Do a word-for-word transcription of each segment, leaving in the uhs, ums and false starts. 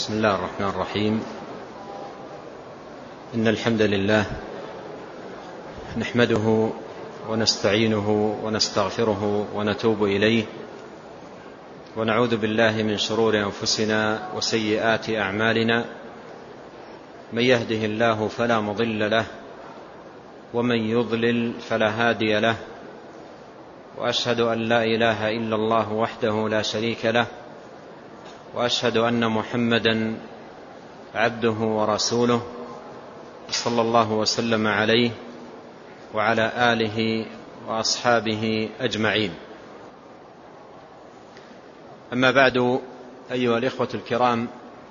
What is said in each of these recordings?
بسم الله الرحمن الرحيم. إن الحمد لله نحمده ونستعينه ونستغفره ونتوب إليه، ونعوذ بالله من شرور أنفسنا وسيئات أعمالنا. من يهده الله فلا مضل له، ومن يضلل فلا هادي له، وأشهد أن لا إله إلا الله وحده لا شريك له، وأشهد أن محمدا عبده ورسوله صلى الله وسلم عليه وعلى آله وأصحابه أجمعين. أما بعد، أيها الإخوة الكرام،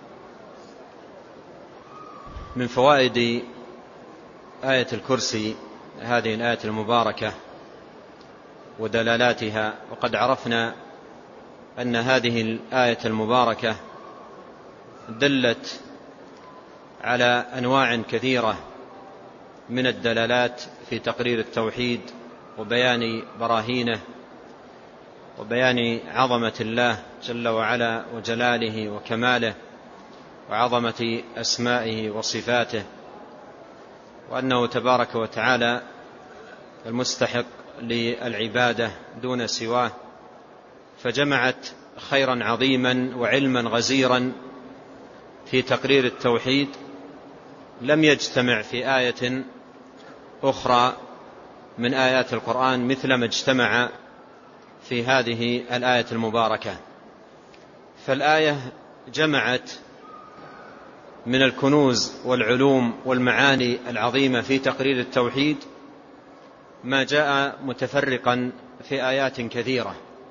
من فوائد آية الكرسي، هذه الآية المباركة ودلالاتها، وقد عرفنا أن هذه الآية المباركة دلت على أنواع كثيرة من الدلالات في تقرير التوحيد وبيان براهينه وبيان عظمة الله جل وعلا وجلاله وكماله وعظمة أسمائه وصفاته، وأنه تبارك وتعالى المستحق للعبادة دون سواه، فجمعت خيرا عظيما وعلما غزيرا في تقرير التوحيد لم يجتمع في آية أخرى من آيات القرآن مثل ما اجتمع في هذه الآية المباركة. فالآية جمعت من الكنوز والعلوم والمعاني العظيمة في تقرير التوحيد ما جاء متفرقا في آيات كثيرة،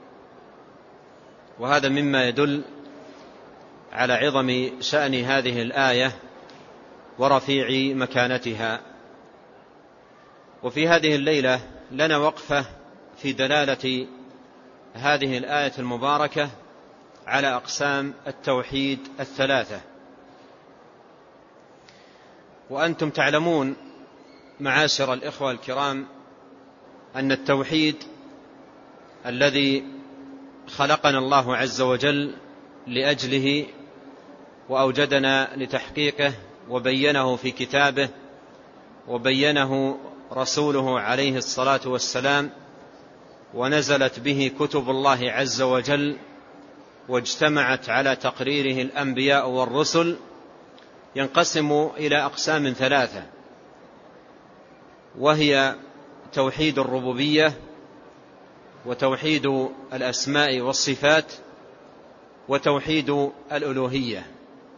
وهذا مما يدل على عظم شأن هذه الآية ورفيع مكانتها. وفي هذه الليلة لنا وقفة في دلالة هذه الآية المباركة على أقسام التوحيد الثلاثة. وأنتم تعلمون معاشر الإخوة الكرام أن التوحيد الذي خلقنا الله عز وجل لأجله وأوجدنا لتحقيقه وبينه في كتابه وبينه رسوله عليه الصلاة والسلام، ونزلت به كتب الله عز وجل واجتمعت على تقريره الأنبياء والرسل، ينقسم إلى أقسام ثلاثة، وهي توحيد الربوبية، وتوحيد الأسماء والصفات، وتوحيد الألوهية.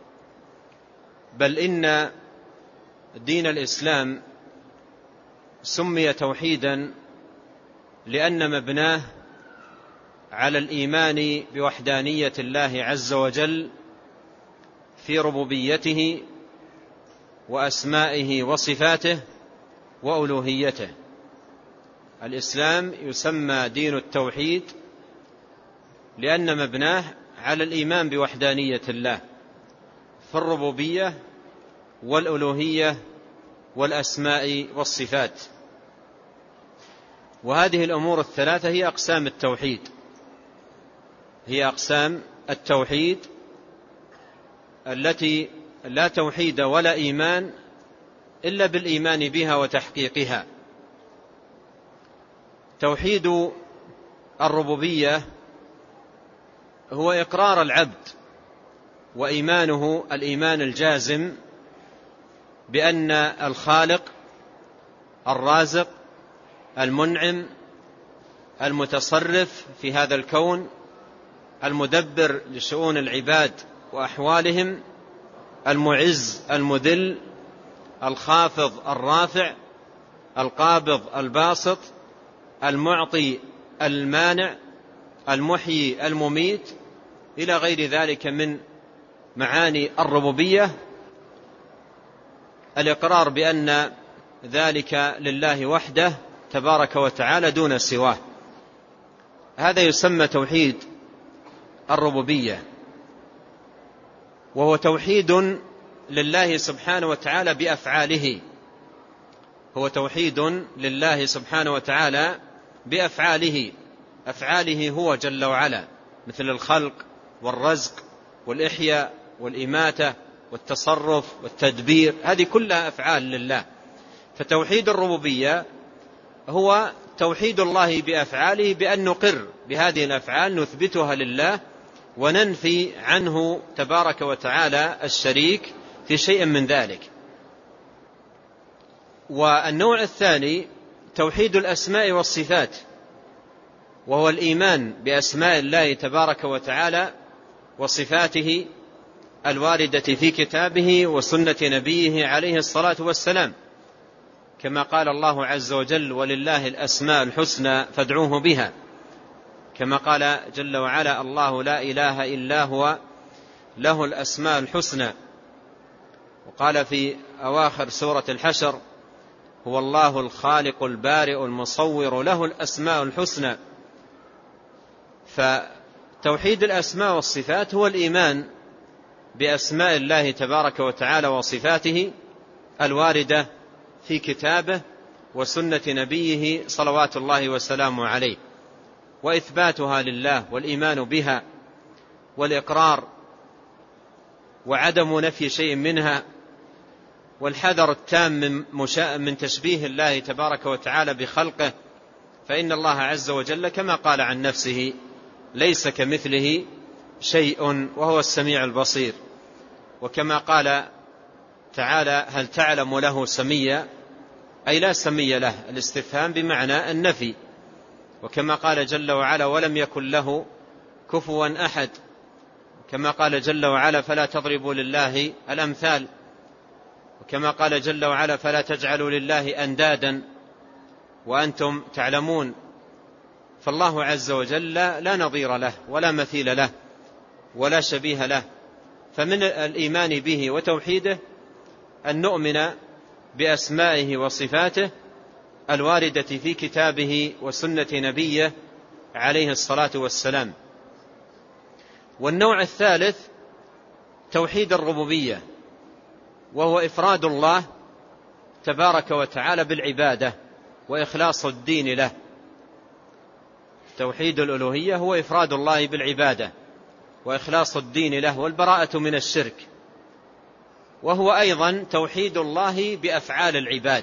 بل إن دين الإسلام سمي توحيدا لأن مبناه على الإيمان بوحدانية الله عز وجل في ربوبيته وأسمائه وصفاته وألوهيته. الإسلام يسمى دين التوحيد لأن مبناه على الإيمان بوحدانية الله في الربوبية والألوهية والأسماء والصفات. وهذه الأمور الثلاثة هي أقسام التوحيد، هي أقسام التوحيد التي لا توحيد ولا إيمان إلا بالإيمان بها وتحقيقها. توحيد الربوبية هو إقرار العبد وإيمانه الإيمان الجازم بأن الخالق الرازق المنعم المتصرف في هذا الكون المدبر لشؤون العباد وأحوالهم، المعز المذل، الخافض الرافع، القابض الباسط، المعطي المانع، المحيي المميت، إلى غير ذلك من معاني الربوبية. الإقرار بأن ذلك لله وحده تبارك وتعالى دون سواه، هذا يسمى توحيد الربوبية، وهو توحيد لله سبحانه وتعالى بأفعاله، هو توحيد لله سبحانه وتعالى بأفعاله، أفعاله هو جل وعلا، مثل الخلق والرزق والإحياء والإماتة والتصرف والتدبير، هذه كلها أفعال لله. فتوحيد الربوبية هو توحيد الله بأفعاله، بأن نقر بهذه الأفعال نثبتها لله وننفي عنه تبارك وتعالى الشريك في شيء من ذلك. والنوع الثاني توحيد الأسماء والصفات، وهو الإيمان بأسماء الله تبارك وتعالى وصفاته الواردة في كتابه وسنة نبيه عليه الصلاة والسلام، كما قال الله عز وجل: ولله الأسماء الحسنى فادعوه بها، كما قال جل وعلا: الله لا إله إلا هو له الأسماء الحسنى. وقال في أواخر سورة الحشر: هو الله الخالق البارئ المصور له الأسماء الحسنى. فتوحيد الأسماء والصفات هو الإيمان بأسماء الله تبارك وتعالى وصفاته الواردة في كتابه وسنة نبيه صلوات الله وسلامه عليه، وإثباتها لله والإيمان بها والإقرار وعدم نفي شيء منها، والحذر التام من, من تشبيه الله تبارك وتعالى بخلقه، فإن الله عز وجل كما قال عن نفسه: ليس كمثله شيء وهو السميع البصير. وكما قال تعالى: هل تعلم له سميا، أي لا سمي له، الاستفهام بمعنى النفي. وكما قال جل وعلا: ولم يكن له كفوا أحد. كما قال جل وعلا: فلا تضربوا لله الأمثال. وكما قال جل وعلا: فلا تجعلوا لله أندادا وأنتم تعلمون. فالله عز وجل لا نظير له ولا مثيل له ولا شبيه له. فمن الإيمان به وتوحيده أن نؤمن بأسمائه وصفاته الواردة في كتابه وسنة نبيه عليه الصلاة والسلام. والنوع الثالث توحيد الربوبية، وهو إفراد الله تبارك وتعالى بالعبادة وإخلاص الدين له. توحيد الألوهية هو إفراد الله بالعبادة وإخلاص الدين له والبراءة من الشرك، وهو أيضا توحيد الله بأفعال العباد.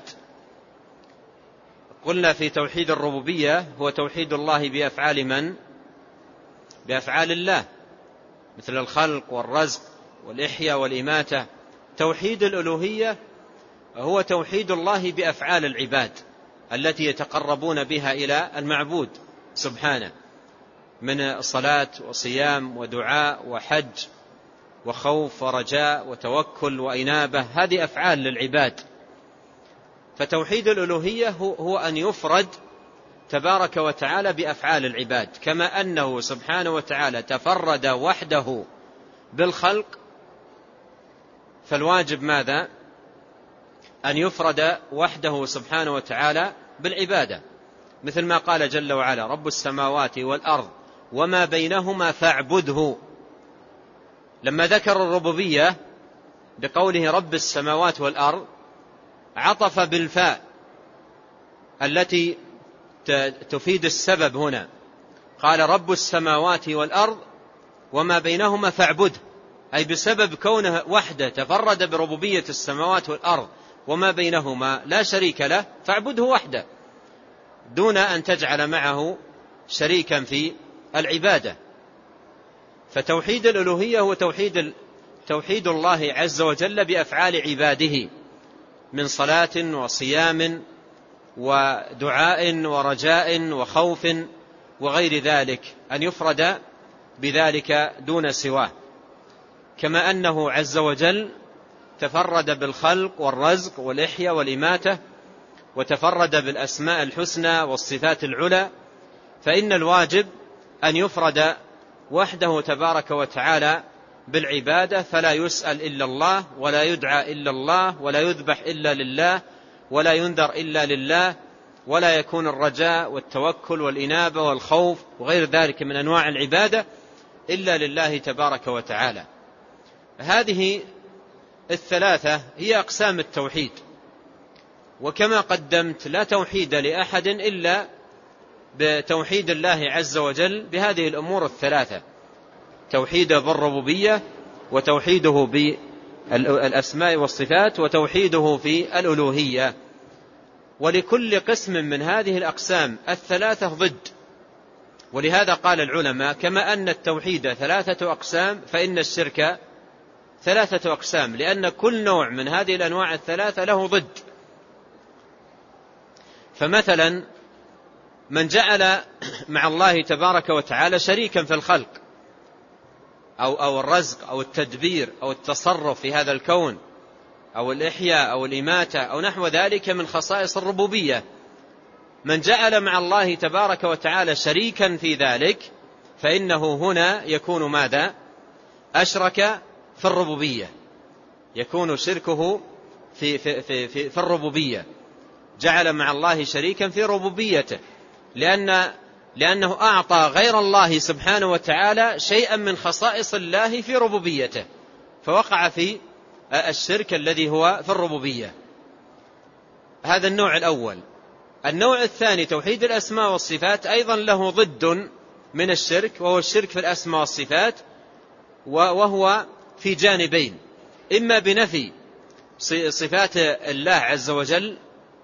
قلنا في توحيد الربوبية هو توحيد الله بأفعال من؟ بأفعال الله، مثل الخلق والرزق والإحياء والإماتة. توحيد الألوهية هو توحيد الله بأفعال العباد التي يتقربون بها إلى المعبود سبحانه، من صلاة وصيام ودعاء وحج وخوف ورجاء وتوكل وإنابة، هذه أفعال للعباد. فتوحيد الألوهية هو أن يفرد تبارك وتعالى بأفعال العباد، كما أنه سبحانه وتعالى تفرد وحده بالخلق، فالواجب ماذا؟ أن يفرد وحده سبحانه وتعالى بالعبادة، مثل ما قال جل وعلا: رب السماوات والأرض وما بينهما فاعبده. لما ذكر الربوبية بقوله رب السماوات والأرض عطف بالفاء التي تفيد السبب هنا، قال: رب السماوات والأرض وما بينهما فاعبده، أي بسبب كونه وحده تفرد بربوبية السماوات والأرض وما بينهما لا شريك له، فاعبده وحده دون أن تجعل معه شريكا في العبادة. فتوحيد الألوهية هو توحيد توحيد الله عز وجل بأفعال عباده من صلاة وصيام ودعاء ورجاء وخوف وغير ذلك، أن يفرد بذلك دون سواه، كما أنه عز وجل تفرد بالخلق والرزق والإحياء والإماتة وتفرد بالأسماء الحسنى والصفات العلى، فإن الواجب أن يفرد وحده تبارك وتعالى بالعبادة، فلا يسأل إلا الله ولا يدعى إلا الله ولا يذبح إلا لله ولا ينذر إلا لله، ولا يكون الرجاء والتوكل والإنابة والخوف وغير ذلك من أنواع العبادة إلا لله تبارك وتعالى. هذه الثلاثة هي أقسام التوحيد، وكما قدمت لا توحيد لأحد إلا بتوحيد الله عز وجل بهذه الأمور الثلاثة: توحيد بالربوبية وتوحيده بالأسماء والصفات وتوحيده في الألوهية. ولكل قسم من هذه الأقسام الثلاثة ضد، ولهذا قال العلماء كما أن التوحيد ثلاثة أقسام فإن الشرك ثلاثة أقسام، لأن كل نوع من هذه الأنواع الثلاثة له ضد. فمثلا من جعل مع الله تبارك وتعالى شريكا في الخلق أو, أو الرزق أو التدبير أو التصرف في هذا الكون أو الإحياء أو الإماتة أو نحو ذلك من خصائص الربوبية، من جعل مع الله تبارك وتعالى شريكا في ذلك فإنه هنا يكون ماذا؟ أشرك في الربوبية، يكون شركه في, في, في, في, في الربوبية، جعل مع الله شريكا في ربوبيته، لأن لأنه أعطى غير الله سبحانه وتعالى شيئا من خصائص الله في ربوبيته، فوقع في الشرك الذي هو في الربوبية. هذا النوع الأول. النوع الثاني توحيد الأسماء والصفات، أيضا له ضد من الشرك، وهو الشرك في الأسماء والصفات، وهو في جانبين: إما بنفي صفات الله عز وجل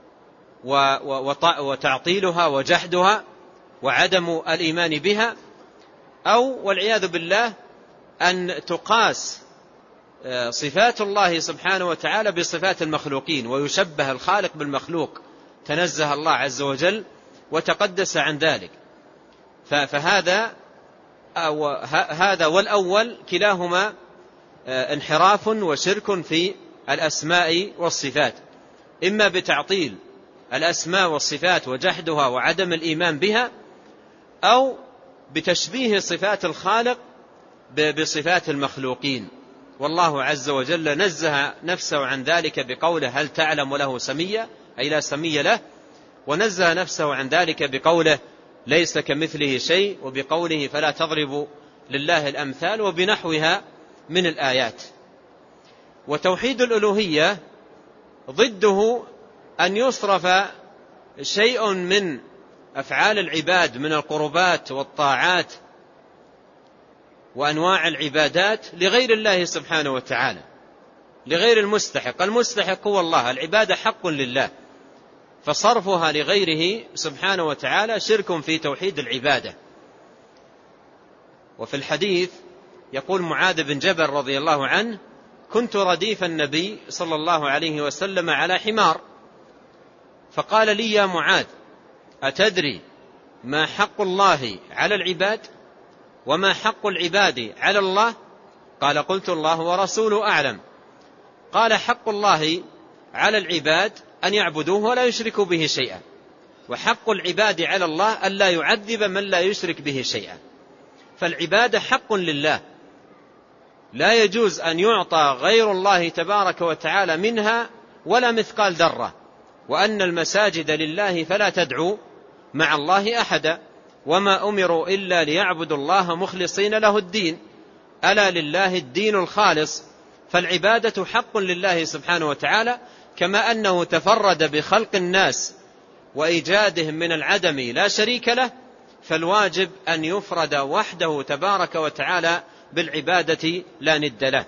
وتعطيلها وجحدها وعدم الإيمان بها، أو والعياذ بالله أن تقاس صفات الله سبحانه وتعالى بصفات المخلوقين ويشبه الخالق بالمخلوق، تنزه الله عز وجل وتقدس عن ذلك. فهذا هذا والأول كلاهما انحراف وشرك في الأسماء والصفات، إما بتعطيل الأسماء والصفات وجحدها وعدم الإيمان بها، أو بتشبيه صفات الخالق بصفات المخلوقين. والله عز وجل نزه نفسه عن ذلك بقوله: هل تعلم له سميا؟ أي لا سمي له. ونزه نفسه عن ذلك بقوله: ليس كمثله شيء، وبقوله: فلا تضربوا لله الأمثال، وبنحوها من الآيات. وتوحيد الألوهية ضده أن يصرف شيء من أفعال العباد من القربات والطاعات وأنواع العبادات لغير الله سبحانه وتعالى، لغير المستحق. المستحق هو الله، العبادة حق لله، فصرفها لغيره سبحانه وتعالى شرك في توحيد العبادة. وفي الحديث يقول معاذ بن جبل رضي الله عنه: كنت رديف النبي صلى الله عليه وسلم على حمار، فقال لي: يا معاذ، أتدري ما حق الله على العباد وما حق العباد على الله؟ قال: قلت: الله ورسوله أعلم. قال: حق الله على العباد أن يعبدوه ولا يشركوا به شيئا، وحق العباد على الله أن لا يعذب من لا يشرك به شيئا. فالعبادة حق لله، لا يجوز أن يعطى غير الله تبارك وتعالى منها ولا مثقال ذرة. وأن المساجد لله فلا تدعوا مع الله أحدا، وما أمروا إلا ليعبدوا الله مخلصين له الدين، ألا لله الدين الخالص. فالعبادة حق لله سبحانه وتعالى، كما أنه تفرد بخلق الناس وإيجادهم من العدم لا شريك له، فالواجب أن يفرد وحده تبارك وتعالى بالعبادة لا ند له.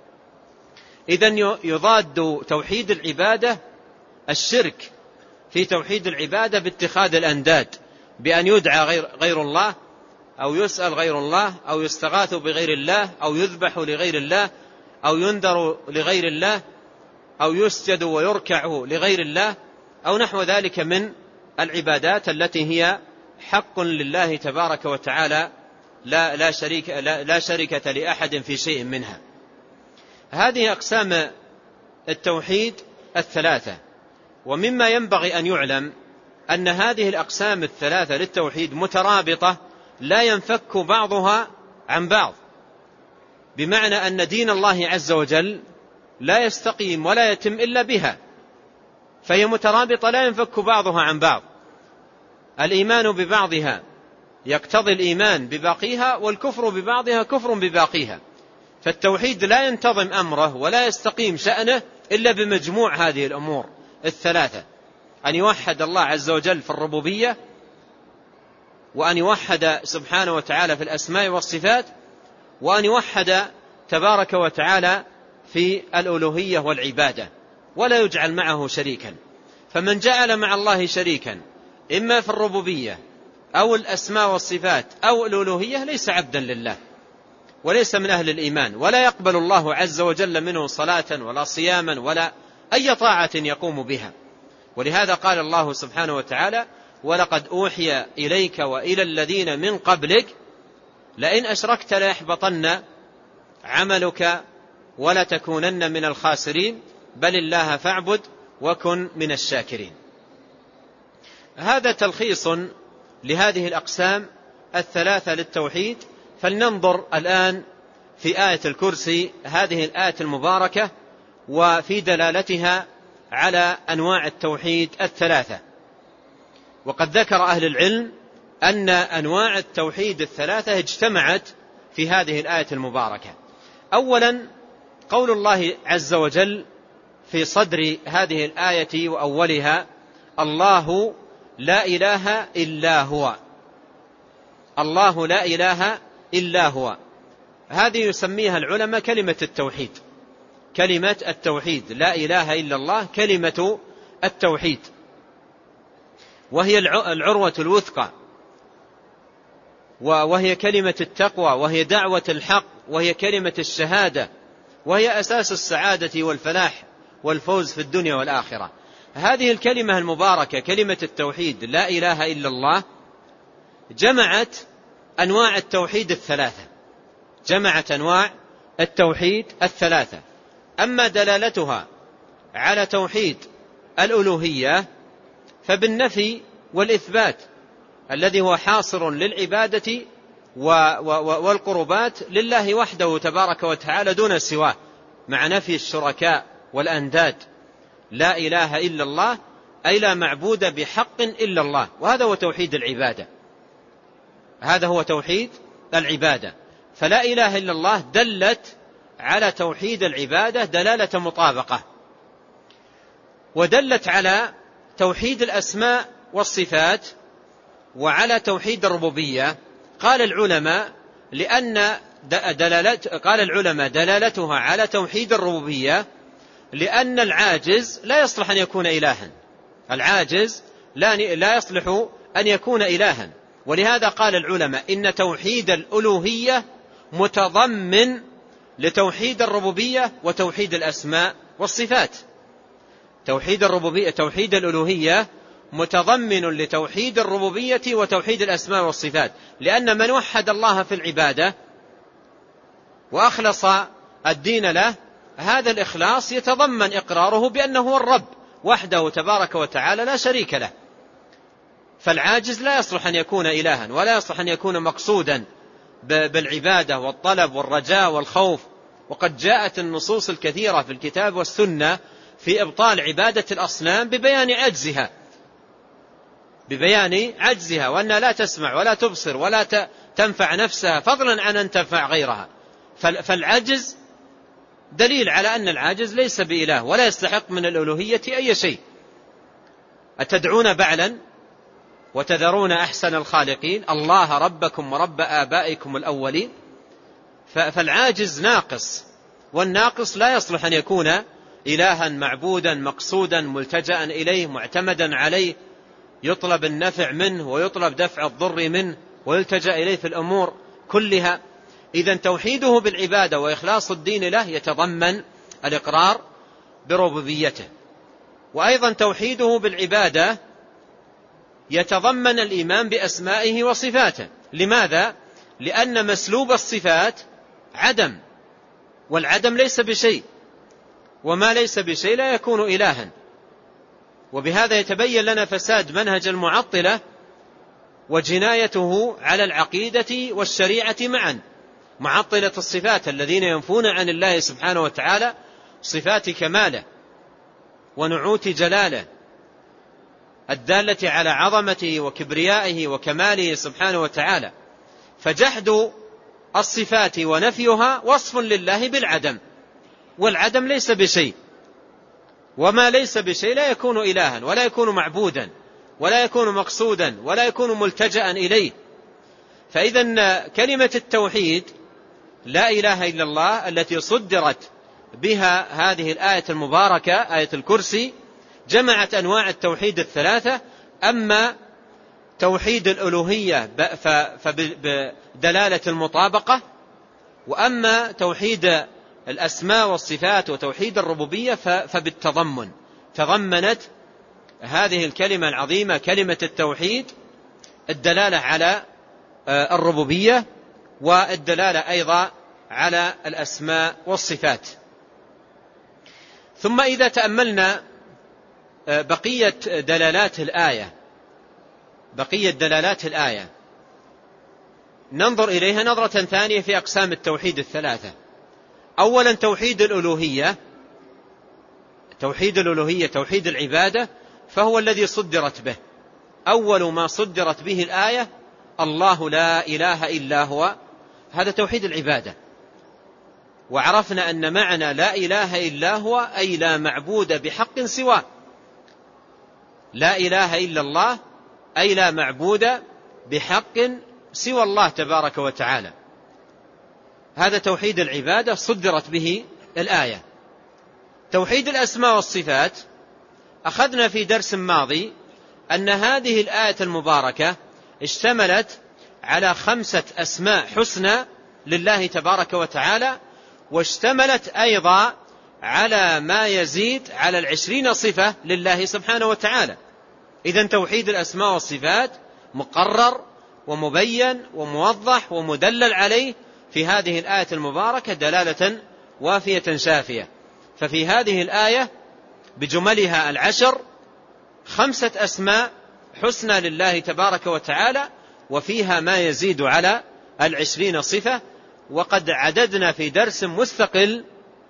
إذن يضاد توحيد العبادة الشرك في توحيد العبادة باتخاذ الأنداد، بأن يدعى غير, غير الله، أو يسأل غير الله، أو يستغاث بغير الله، أو يذبح لغير الله، أو ينذر لغير الله، أو يسجد ويركع لغير الله، أو نحو ذلك من العبادات التي هي حق لله تبارك وتعالى، لا, لا, شريك لا, لا شركة لأحد في شيء منها. هذه أقسام التوحيد الثلاثة. ومما ينبغي أن يعلم أن هذه الأقسام الثلاثة للتوحيد مترابطة، لا ينفك بعضها عن بعض، بمعنى أن دين الله عز وجل لا يستقيم ولا يتم إلا بها، فهي مترابطة لا ينفك بعضها عن بعض. الإيمان ببعضها يقتضي الإيمان بباقيها، والكفر ببعضها كفر بباقيها. فالتوحيد لا ينتظم أمره ولا يستقيم شأنه إلا بمجموع هذه الأمور الثلاثة: أن يوحد الله عز وجل في الربوبية، وأن يوحد سبحانه وتعالى في الأسماء والصفات، وأن يوحد تبارك وتعالى في الألوهية والعبادة ولا يجعل معه شريكا. فمن جعل مع الله شريكا إما في الربوبية أو الأسماء والصفات أو الألوهية ليس عبدا لله وليس من أهل الإيمان، ولا يقبل الله عز وجل منه صلاة ولا صياما ولا أي طاعة يقوم بها. ولهذا قال الله سبحانه وتعالى: ولقد أوحي إليك وإلى الذين من قبلك لئن أشركت ليحبطن عملك ولتكونن من الخاسرين بل الله فاعبد وكن من الشاكرين. هذا تلخيص لهذه الأقسام الثلاثة للتوحيد. فلننظر الآن في آية الكرسي، هذه الآية المباركة، وفي دلالتها على أنواع التوحيد الثلاثة. وقد ذكر أهل العلم أن أنواع التوحيد الثلاثة اجتمعت في هذه الآية المباركة. أولا قول الله عز وجل في صدر هذه الآية وأولها: الله لا إله إلا هو. الله لا إله إلا هو، هذه يسميها العلماء كلمة التوحيد. كلمة التوحيد لا إله إلا الله كلمة التوحيد، وهي العروة الوثقى، وهي كلمة التقوى، وهي دعوة الحق، وهي كلمة الشهادة، وهي أساس السعادة والفلاح والفوز في الدنيا والآخرة. هذه الكلمة المباركة كلمة التوحيد لا إله إلا الله جمعت أنواع التوحيد الثلاثة، جمعت أنواع التوحيد الثلاثة. أما دلالتها على توحيد الألوهية فبالنفي والإثبات الذي هو حاصر للعبادة والقربات لله وحده تبارك وتعالى دون سواه، مع نفي الشركاء والأنداد. لا إله إلا الله أي لا معبود بحق إلا الله، وهذا هو توحيد العبادة، هذا هو توحيد العبادة. فلا إله إلا الله دلت على توحيد العبادة دلالة مطابقة، ودلت على توحيد الأسماء والصفات وعلى توحيد الربوبية. قال العلماء لأن دلالت قال العلماء دلالتها على توحيد الربوبية لأن العاجز لا يصلح أن يكون إلها، العاجز لا لا يصلح أن يكون إلها. ولهذا قال العلماء إن توحيد الألوهية متضمن لتوحيد الربوبية وتوحيد الأسماء والصفات. توحيد الربوبية توحيد الألوهية متضمن لتوحيد الربوبية وتوحيد الأسماء والصفات، لأن من وحد الله في العبادة وأخلص الدين له هذا الإخلاص يتضمن إقراره بأنه هو الرب وحده تبارك وتعالى لا شريك له. فالعاجز لا يصلح أن يكون إلها ولا يصلح أن يكون مقصودا بالعبادة والطلب والرجاء والخوف. وقد جاءت النصوص الكثيرة في الكتاب والسنة في إبطال عبادة الأصنام ببيان عجزها ببيان عجزها وأنها لا تسمع ولا تبصر ولا تنفع نفسها فضلا عن أن تنفع غيرها. فالعجز دليل على أن العاجز ليس بإله ولا يستحق من الألوهية أي شيء. أتدعون بعلا وتذرون أحسن الخالقين الله ربكم ورب آبائكم الأولين. فالعاجز ناقص، والناقص لا يصلح أن يكون إلها معبودا مقصودا ملتجأ إليه معتمدا عليه، يطلب النفع منه ويطلب دفع الضر منه ويلتجأ إليه في الأمور كلها. إذن توحيده بالعبادة وإخلاص الدين له يتضمن الإقرار بربوبيته، وأيضا توحيده بالعبادة يتضمن الإيمان بأسمائه وصفاته. لماذا؟ لأن مسلوب الصفات عدم، والعدم ليس بشيء، وما ليس بشيء لا يكون إلها. وبهذا يتبين لنا فساد منهج المعطلة وجنايته على العقيدة والشريعة معا. معطلة الصفات الذين ينفون عن الله سبحانه وتعالى صفات كماله ونعوت جلاله الدالة على عظمته وكبريائه وكماله سبحانه وتعالى. فجحد الصفات ونفيها وصف لله بالعدم، والعدم ليس بشيء، وما ليس بشيء لا يكون إلها ولا يكون معبودا ولا يكون مقصودا ولا يكون ملتجأ إليه. فإذا كلمة التوحيد لا إله إلا الله التي صدرت بها هذه الآية المباركة آية الكرسي جمعت أنواع التوحيد الثلاثة. أما توحيد الألوهية فبدلالة المطابقة، وأما توحيد الأسماء والصفات وتوحيد الربوبية فبالتضمن. تضمنت هذه الكلمة العظيمة كلمة التوحيد الدلالة على الربوبية والدلالة أيضا على الأسماء والصفات. ثم إذا تأملنا بقية دلالات الآية بقية دلالات الآية ننظر إليها نظرة ثانية في أقسام التوحيد الثلاثة. أولا توحيد الألوهية توحيد الألوهية توحيد العبادة، فهو الذي صدرت به. أول ما صدرت به الآية الله لا إله إلا هو، هذا توحيد العبادة. وعرفنا أن معنى لا إله إلا هو أي لا معبود بحق سواه. لا إله إلا الله أي لا معبود بحق سوى الله تبارك وتعالى. هذا توحيد العبادة صدرت به الآية. توحيد الأسماء والصفات أخذنا في درس ماضي أن هذه الآية المباركة اشتملت على خمسة أسماء حسنى لله تبارك وتعالى، واشتملت أيضا على ما يزيد على العشرين صفة لله سبحانه وتعالى. إذن توحيد الأسماء والصفات مقرر ومبين وموضح ومدلل عليه في هذه الآية المباركة دلالة وافية شافية. ففي هذه الآية بجملها العشر خمسة أسماء حسنى لله تبارك وتعالى، وفيها ما يزيد على العشرين صفة. وقد عددنا في درس مستقل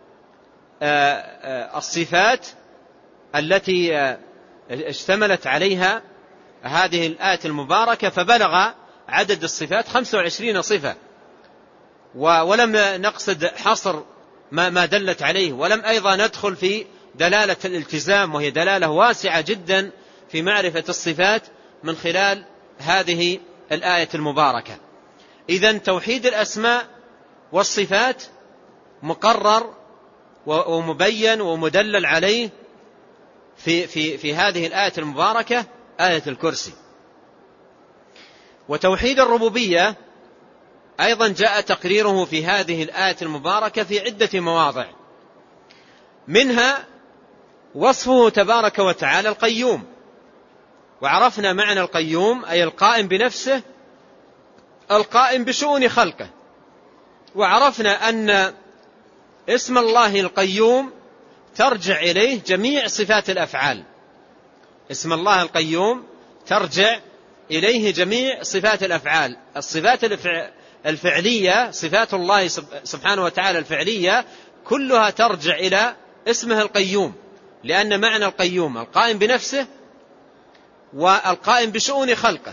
الصفات التي اشتملت عليها هذه الآية المباركة، فبلغ عدد الصفات خمسة وعشرين صفة، ولم نقصد حصر ما دلت عليه، ولم أيضا ندخل في دلالة الالتزام، وهي دلالة واسعة جدا في معرفة الصفات من خلال هذه الآية المباركة. إذن توحيد الأسماء والصفات مقرر ومبين ومدلل عليه في, في, في هذه الآية المباركة آية الكرسي. وتوحيد الربوبية أيضا جاء تقريره في هذه الآية المباركة في عدة مواضع، منها وصفه تبارك وتعالى القيوم. وعرفنا معنى القيوم أي القائم بنفسه القائم بشؤون خلقه. وعرفنا أن اسم الله القيوم ترجع إليه جميع صفات الأفعال. اسم الله القيوم ترجع إليه جميع صفات الأفعال. الصفات الفعلية صفات الله سبحانه وتعالى الفعلية كلها ترجع إلى اسمه القيوم، لأن معنى القيوم القائم بنفسه والقائم بشؤون خلقه.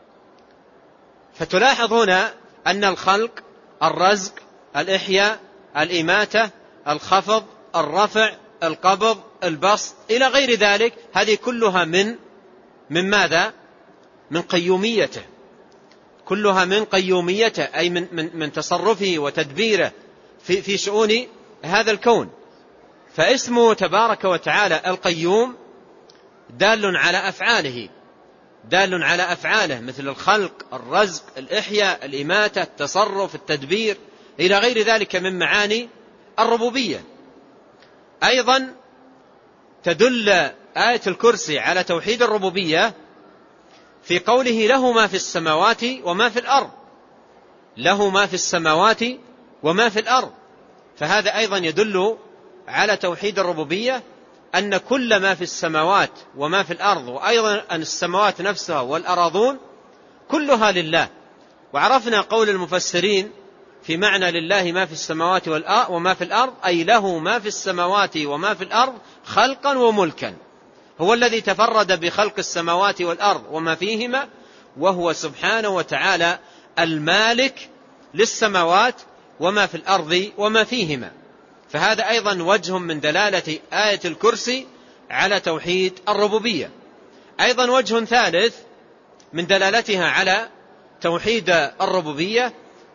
فتلاحظ هنا أن الخلق الرزق الإحياء الإماتة الخفض الرفع القبض البسط إلى غير ذلك، هذه كلها من من ماذا؟ من قيوميته، كلها من قيوميته أي من, من, من تصرفه وتدبيره في, في شؤون هذا الكون. فاسمه تبارك وتعالى القيوم دال على أفعاله دال على أفعاله مثل الخلق الرزق الإحياء الإماتة التصرف التدبير إلى غير ذلك من معاني الربوبية. أيضا تدل آية الكرسي على توحيد الربوبية في قوله له ما في السماوات وما في الأرض، له ما في السماوات وما في الأرض. فهذا أيضا يدل على توحيد الربوبية، أن كل ما في السماوات وما في الأرض، وأيضا أن السماوات نفسها والأراضون كلها لله. وعرفنا قول المفسرين في معنى لله ما في السماوات وما في الأرض أي له ما في السماوات وما في الأرض خلقا وملكا، هو الذي تفرد بخلق السماوات والأرض وما فيهما، وهو سبحانه وتعالى المالك للسماوات وما في الأرض وما فيهما. فهذا أيضا وجه من دلالة آية الكرسي على توحيد الربوبية. أيضا وجه ثالث من دلالتها على توحيد الربوبية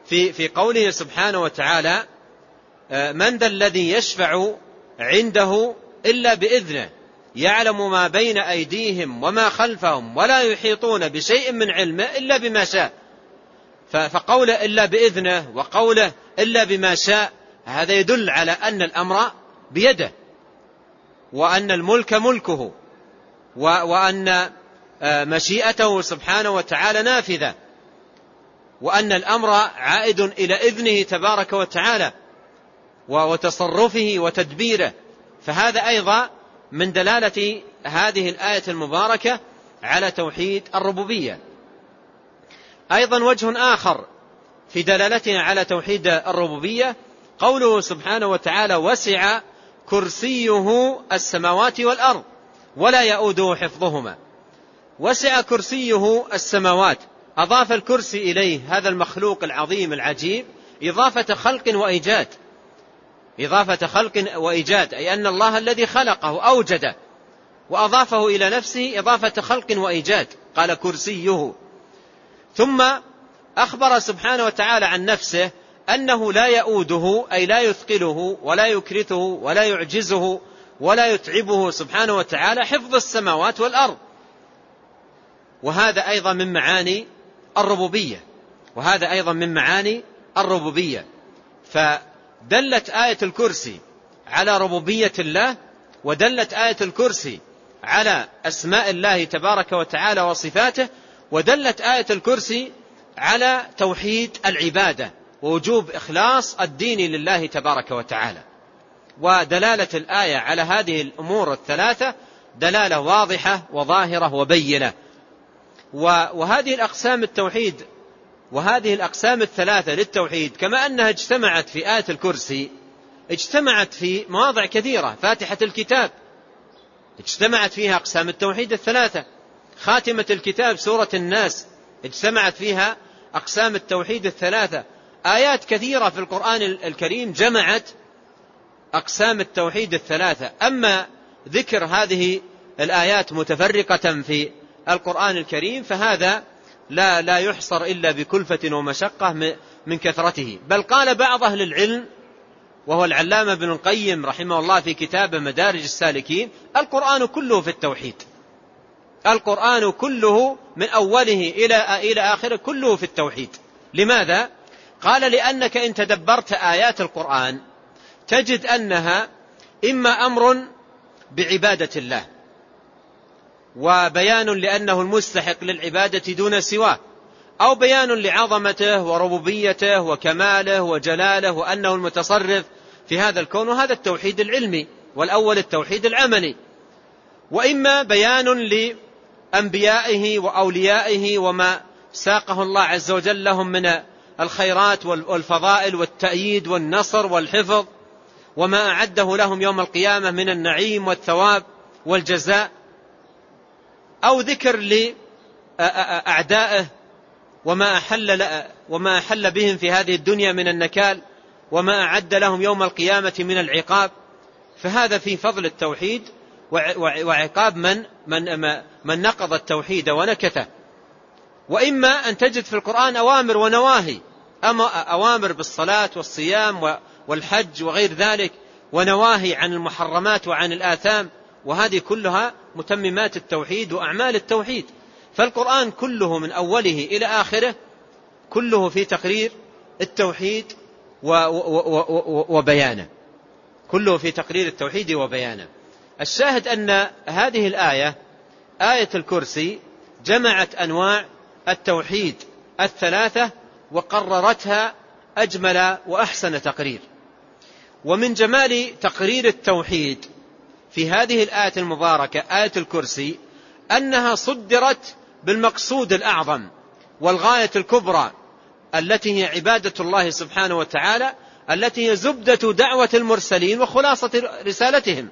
في في قوله سبحانه وتعالى من ذا الذي يشفع عنده إلا بإذنه يعلم ما بين أيديهم وما خلفهم ولا يحيطون بشيء من علمه إلا بما شاء. فقوله إلا بإذنه وقوله إلا بما شاء هذا يدل على أن الأمر بيده، وأن الملك ملكه، وأن مشيئته سبحانه وتعالى نافذة، وأن الأمر عائد إلى إذنه تبارك وتعالى وتصرفه وتدبيره. فهذا أيضا من دلالة هذه الآية المباركة على توحيد الربوبية. أيضا وجه آخر في دلالتنا على توحيد الربوبية قوله سبحانه وتعالى وسع كرسيه السماوات والأرض ولا يؤوده حفظهما. وسع كرسيه السماوات، أضاف الكرسي إليه هذا المخلوق العظيم العجيب إضافة خلق وإيجاد، إضافة خلق وإيجاد، أي أن الله الذي خلقه أوجده وأضافه إلى نفسه إضافة خلق وإيجاد، قال كرسيه. ثم أخبر سبحانه وتعالى عن نفسه أنه لا يؤوده أي لا يثقله ولا يكرثه ولا يعجزه ولا يتعبه سبحانه وتعالى حفظ السماوات والأرض، وهذا أيضا من معاني الربوبية، وهذا أيضا من معاني الربوبية. فدلت آية الكرسي على ربوبية الله، ودلت آية الكرسي على أسماء الله تبارك وتعالى وصفاته، ودلت آية الكرسي على توحيد العبادة ووجوب إخلاص الدين لله تبارك وتعالى. ودلالة الآية على هذه الأمور الثلاثة دلالة واضحة وظاهرة وبينة. وهذه الأقسام التوحيد وهذه الأقسام الثلاثة للتوحيد كما أنها اجتمعت في آية الكرسي اجتمعت في مواضع كثيرة. فاتحة الكتاب اجتمعت فيها أقسام التوحيد الثلاثة، خاتمة الكتاب سورة الناس اجتمعت فيها أقسام التوحيد الثلاثة، آيات كثيرة في القرآن الكريم جمعت أقسام التوحيد الثلاثة. أما ذكر هذه الآيات متفرقة في القرآن الكريم فهذا لا لا يحصر إلا بكلفة ومشقة من كثرته. بل قال بعض أهل العلم وهو العلامة ابن القيم رحمه الله في كتاب مدارج السالكين القرآن كله في التوحيد، القرآن كله من أوله إلى إلى آخره كله في التوحيد. لماذا؟ قال لأنك إن تدبرت آيات القرآن تجد أنها إما أمر بعبادة الله وبيان لأنه المستحق للعبادة دون سواه، أو بيان لعظمته وربوبيته وكماله وجلاله وأنه المتصرف في هذا الكون، وهذا التوحيد العلمي، والأول التوحيد العملي. وإما بيان لأنبيائه وأوليائه وما ساقه الله عز وجل لهم من الخيرات والفضائل والتأييد والنصر والحفظ، وما أعده لهم يوم القيامة من النعيم والثواب والجزاء، أو ذكر لأعدائه وما أحل, وما أحل بهم في هذه الدنيا من النكال وما أعد لهم يوم القيامة من العقاب. فهذا في فضل التوحيد وعقاب من, من, من نقض التوحيد ونكثه. وإما أن تجد في القرآن أوامر ونواهي، أما أوامر بالصلاة والصيام والحج وغير ذلك، ونواهي عن المحرمات وعن الآثام، وهذه كلها متممات التوحيد وأعمال التوحيد. فالقرآن كله من أوله إلى آخره كله في تقرير التوحيد وبيانه، كله في تقرير التوحيد وبيانه. الشاهد أن هذه الآية آية الكرسي جمعت أنواع التوحيد الثلاثة وقررتها أجمل وأحسن تقرير. ومن جمال تقرير التوحيد في هذه الآية المباركة آية الكرسي أنها صدرت بالمقصود الأعظم والغاية الكبرى التي هي عبادة الله سبحانه وتعالى، التي هي زبدة دعوة المرسلين وخلاصة رسالتهم.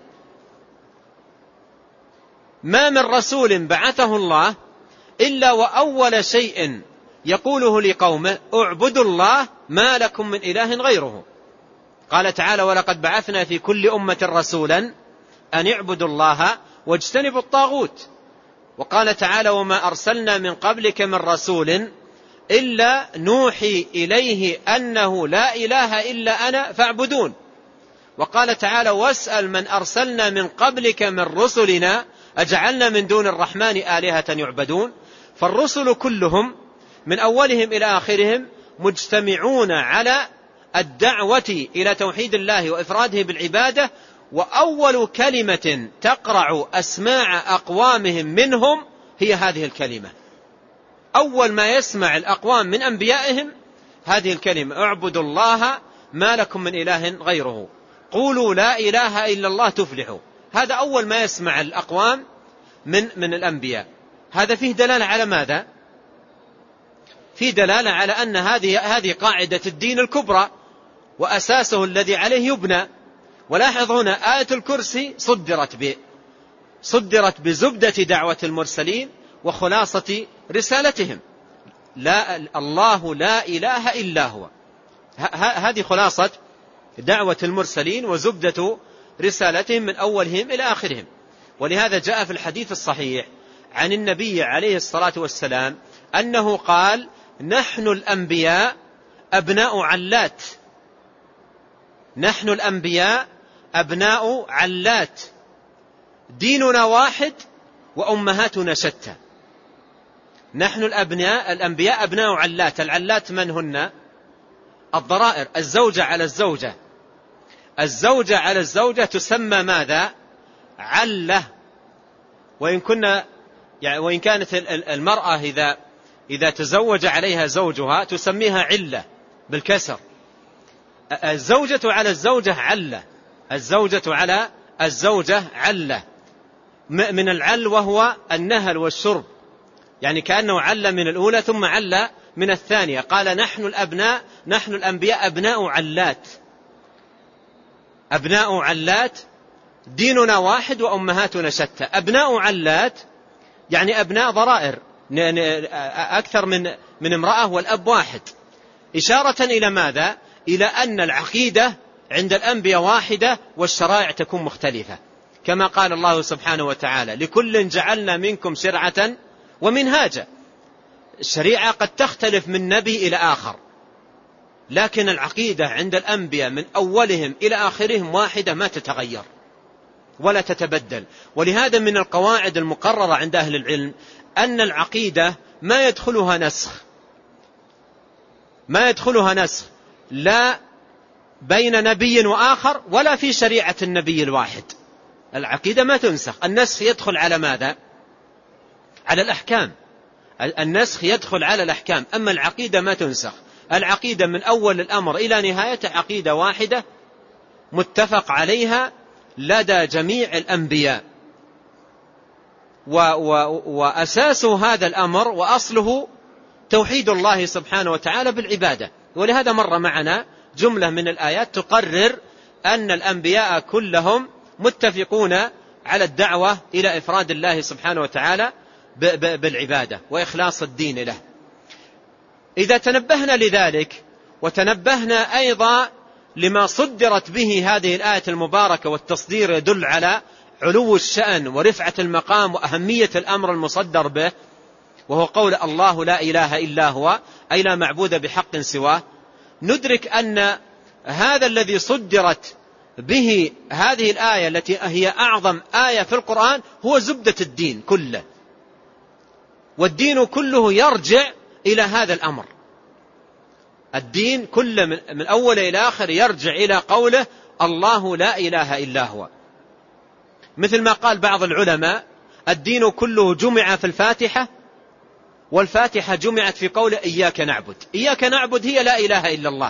ما من رسول بعثه الله إلا وأول شيء يقوله لقومه اعبدوا الله ما لكم من إله غيره. قال تعالى ولقد بعثنا في كل أمة رسولا أن اعبدوا الله واجتنبوا الطاغوت. وقال تعالى وما أرسلنا من قبلك من رسول إلا نوحي إليه أنه لا إله إلا أنا فاعبدون. وقال تعالى واسأل من أرسلنا من قبلك من رسلنا أجعلنا من دون الرحمن آلهة يعبدون. فالرسل كلهم من أولهم إلى آخرهم مجتمعون على الدعوة إلى توحيد الله وإفراده بالعبادة، وأول كلمة تقرع أسماع أقوامهم منهم هي هذه الكلمة. أول ما يسمع الأقوام من أنبيائهم هذه الكلمة اعبدوا الله ما لكم من إله غيره، قولوا لا إله إلا الله تفلحوا. هذا أول ما يسمع الأقوام من من الأنبياء. هذا فيه دلالة على ماذا؟ فيه دلالة على أن هذه هذه قاعدة الدين الكبرى وأساسه الذي عليه يبنى. ولاحظ هنا آية الكرسي صدرت ب صدرت بزبدة دعوة المرسلين وخلاصة رسالتهم، لا الله لا إله إلا هو. هذه خلاصة دعوة المرسلين وزبدة رسالتهم من أولهم إلى آخرهم. ولهذا جاء في الحديث الصحيح عن النبي عليه الصلاة والسلام أنه قال نحن الأنبياء أبناء علات، نحن الأنبياء أبناء علات، ديننا واحد وأمهاتنا شتى. نحن الأبناء الأنبياء أبناء علات. العلات من هن؟ الضرائر، الزوجة على الزوجة. الزوجة على الزوجة تسمى ماذا؟ علة. وإن كنا يعني وإن كانت المرأة إذا إذا تزوج عليها زوجها تسميها علة بالكسر. الزوجة على الزوجة علة، الزوجة على الزوجة علة من العل وهو النهل والشرب، يعني كأنه عل من الأولى ثم عل من الثانية. قال نحن الأبناء نحن الأنبياء أبناء علات، أبناء علات، ديننا واحد وأمهاتنا شتى. أبناء علات يعني أبناء ضرائر، أكثر من من امرأة والأب واحد، إشارة إلى ماذا؟ إلى أن العقيدة عند الأنبياء واحدة والشرائع تكون مختلفة، كما قال الله سبحانه وتعالى لكل جعلنا منكم شرعة ومنهاجا. الشريعة قد تختلف من نبي إلى آخر، لكن العقيدة عند الأنبياء من أولهم إلى آخرهم واحدة ما تتغير ولا تتبدل. ولهذا من القواعد المقررة عند أهل العلم أن العقيدة ما يدخلها نسخ، ما يدخلها نسخ لا بين نبي وآخر ولا في شريعة النبي الواحد. العقيدة ما تنسخ. النسخ يدخل على ماذا؟ على الأحكام. النسخ يدخل على الأحكام، أما العقيدة ما تنسخ. العقيدة من أول الأمر إلى نهايته عقيدة واحدة متفق عليها لدى جميع الأنبياء، و و وأساس هذا الأمر وأصله توحيد الله سبحانه وتعالى بالعبادة. ولهذا مر معنا جملة من الآيات تقرر أن الأنبياء كلهم متفقون على الدعوة إلى إفراد الله سبحانه وتعالى بالعبادة وإخلاص الدين له. إذا تنبهنا لذلك وتنبهنا أيضا لما صدرت به هذه الآية المباركة، والتصدير يدل على علو الشأن ورفعة المقام وأهمية الأمر المصدر به، وهو قول الله لا إله إلا هو، أي لا معبود بحق سواه، ندرك أن هذا الذي صدرت به هذه الآية التي هي أعظم آية في القرآن هو زبدة الدين كله، والدين كله يرجع إلى هذا الأمر. الدين كله من أول إلى آخر يرجع إلى قوله الله لا إله إلا هو. مثل ما قال بعض العلماء الدين كله جمع في الفاتحة، والفاتحة جمعت في قوله إياك نعبد. إياك نعبد هي لا إله إلا الله،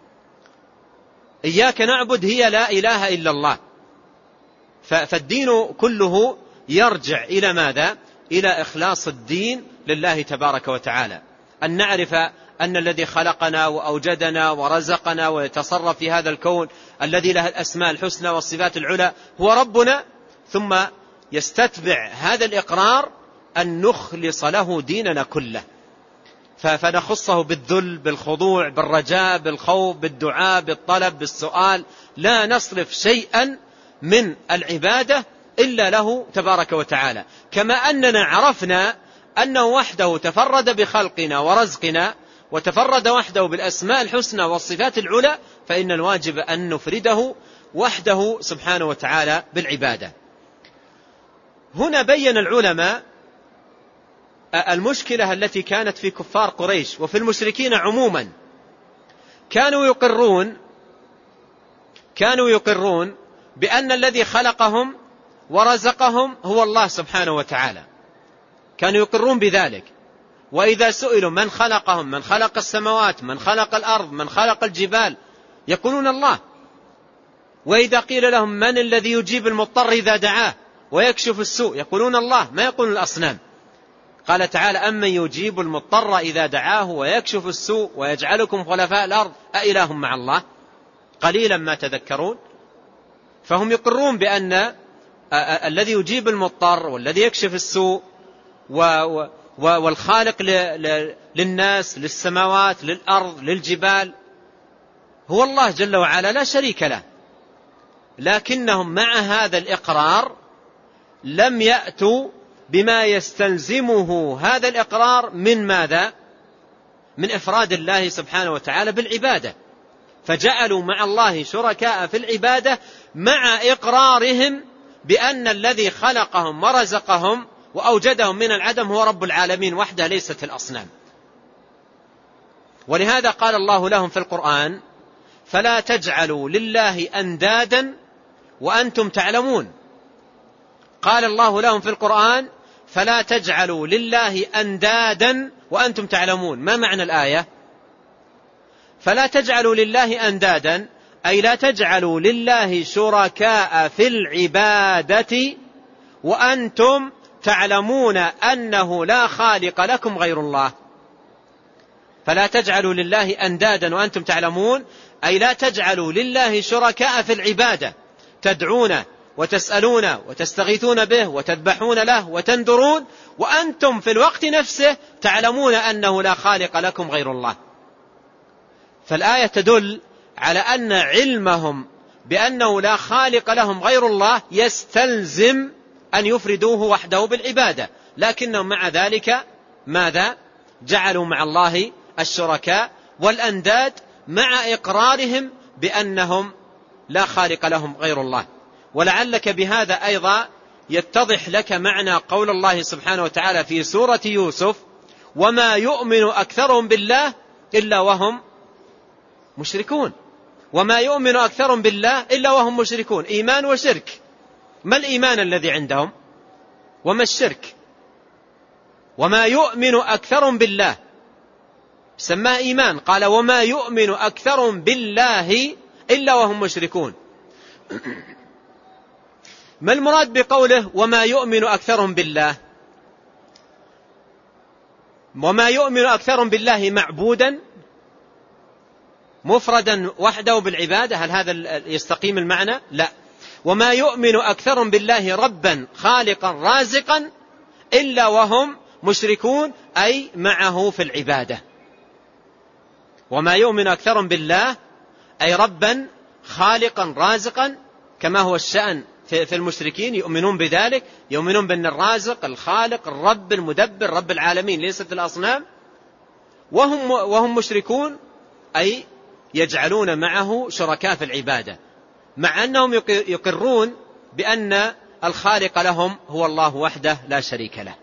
إياك نعبد هي لا إله إلا الله. فالدين كله يرجع إلى ماذا؟ إلى إخلاص الدين لله تبارك وتعالى، أن نعرف أن الذي خلقنا وأوجدنا ورزقنا ويتصرف في هذا الكون الذي له الأسماء الحسنى والصفات العلى هو ربنا، ثم يستتبع هذا الإقرار أن نخلص له ديننا كله، فنخصه بالذل بالخضوع بالرجاء بالخوف بالدعاء بالطلب بالسؤال، لا نصرف شيئا من العبادة إلا له تبارك وتعالى. كما أننا عرفنا أنه وحده تفرد بخلقنا ورزقنا وتفرد وحده بالأسماء الحسنى والصفات العلى، فإن الواجب أن نفرده وحده سبحانه وتعالى بالعبادة. هنا بين العلماء المشكلة التي كانت في كفار قريش وفي المشركين عموما. كانوا يقرون كانوا يقرون بأن الذي خلقهم ورزقهم هو الله سبحانه وتعالى، كانوا يقرون بذلك. وإذا سئلوا من خلقهم، من خلق السماوات، من خلق الأرض، من خلق الجبال، يقولون الله. وإذا قيل لهم من الذي يجيب المضطر إذا دعاه ويكشف السوء، يقولون الله، ما يقولون الأصنام. قال تعالى: أمن يجيب المضطر إذا دعاه ويكشف السوء ويجعلكم خلفاء الأرض أإله مع الله قليلا ما تذكرون. فهم يقرون بأن الذي يجيب المضطر والذي يكشف السوء والخالق للناس، للسماوات، للأرض، للجبال، هو الله جل وعلا لا شريك له. لكنهم مع هذا الإقرار لم يأتوا بما يستلزمه هذا الإقرار من ماذا؟ من إفراد الله سبحانه وتعالى بالعبادة، فجعلوا مع الله شركاء في العبادة مع إقرارهم بأن الذي خلقهم ورزقهم وأوجدهم من العدم هو رب العالمين وحده، ليست الأصنام. ولهذا قال الله لهم في القرآن: فلا تجعلوا لله أندادا وأنتم تعلمون. قال الله لهم في القرآن: فلا تجعلوا لله أندادا وأنتم تعلمون. ما معنى الآية؟ فلا تجعلوا لله أندادا أي لا تجعلوا لله شركاء في العبادة وأنتم تعلمون أنه لا خالق لكم غير الله. فلا تجعلوا لله أندادا وأنتم تعلمون أي لا تجعلوا لله شركاء في العبادة، تدعون وتسألون وتستغيثون به وتذبحون له وتندرون، وأنتم في الوقت نفسه تعلمون أنه لا خالق لكم غير الله. فالآية تدل على أن علمهم بأنه لا خالق لهم غير الله يستلزم أن يفردوه وحده بالعبادة، لكنهم مع ذلك ماذا؟ جعلوا مع الله الشركاء والأنداد مع إقرارهم بأنهم لا خالق لهم غير الله. ولعلك بهذا أيضا يتضح لك معنى قول الله سبحانه وتعالى في سورة يوسف: وما يؤمن أكثرهم بالله إلا وهم مشركون. وما يؤمن أكثرهم بالله إلا وهم مشركون، إيمان وشرك. ما الإيمان الذي عندهم وما الشرك؟ وما يؤمن أكثرهم بالله سماه إيمان، قال وما يؤمن أكثرهم بالله إلا وهم مشركون. ما المراد بقوله وما يؤمن أكثرهم بالله؟ وما يؤمن أكثرهم بالله معبودا مفردا وحده بالعبادة، هل هذا يستقيم المعنى؟ لا. وما يؤمن أكثرهم بالله ربا خالقا رازقا إلا وهم مشركون أي معه في العبادة. وما يؤمن أكثرهم بالله أي ربا خالقا رازقا، كما هو الشأن في المشركين، يؤمنون بذلك، يؤمنون بأن الرازق الخالق الرب المدبر رب العالمين ليست الأصنام، وهم, وهم مشركون أي يجعلون معه شركاء في العبادة، مع أنهم يقرون بأن الخالق لهم هو الله وحده لا شريك له.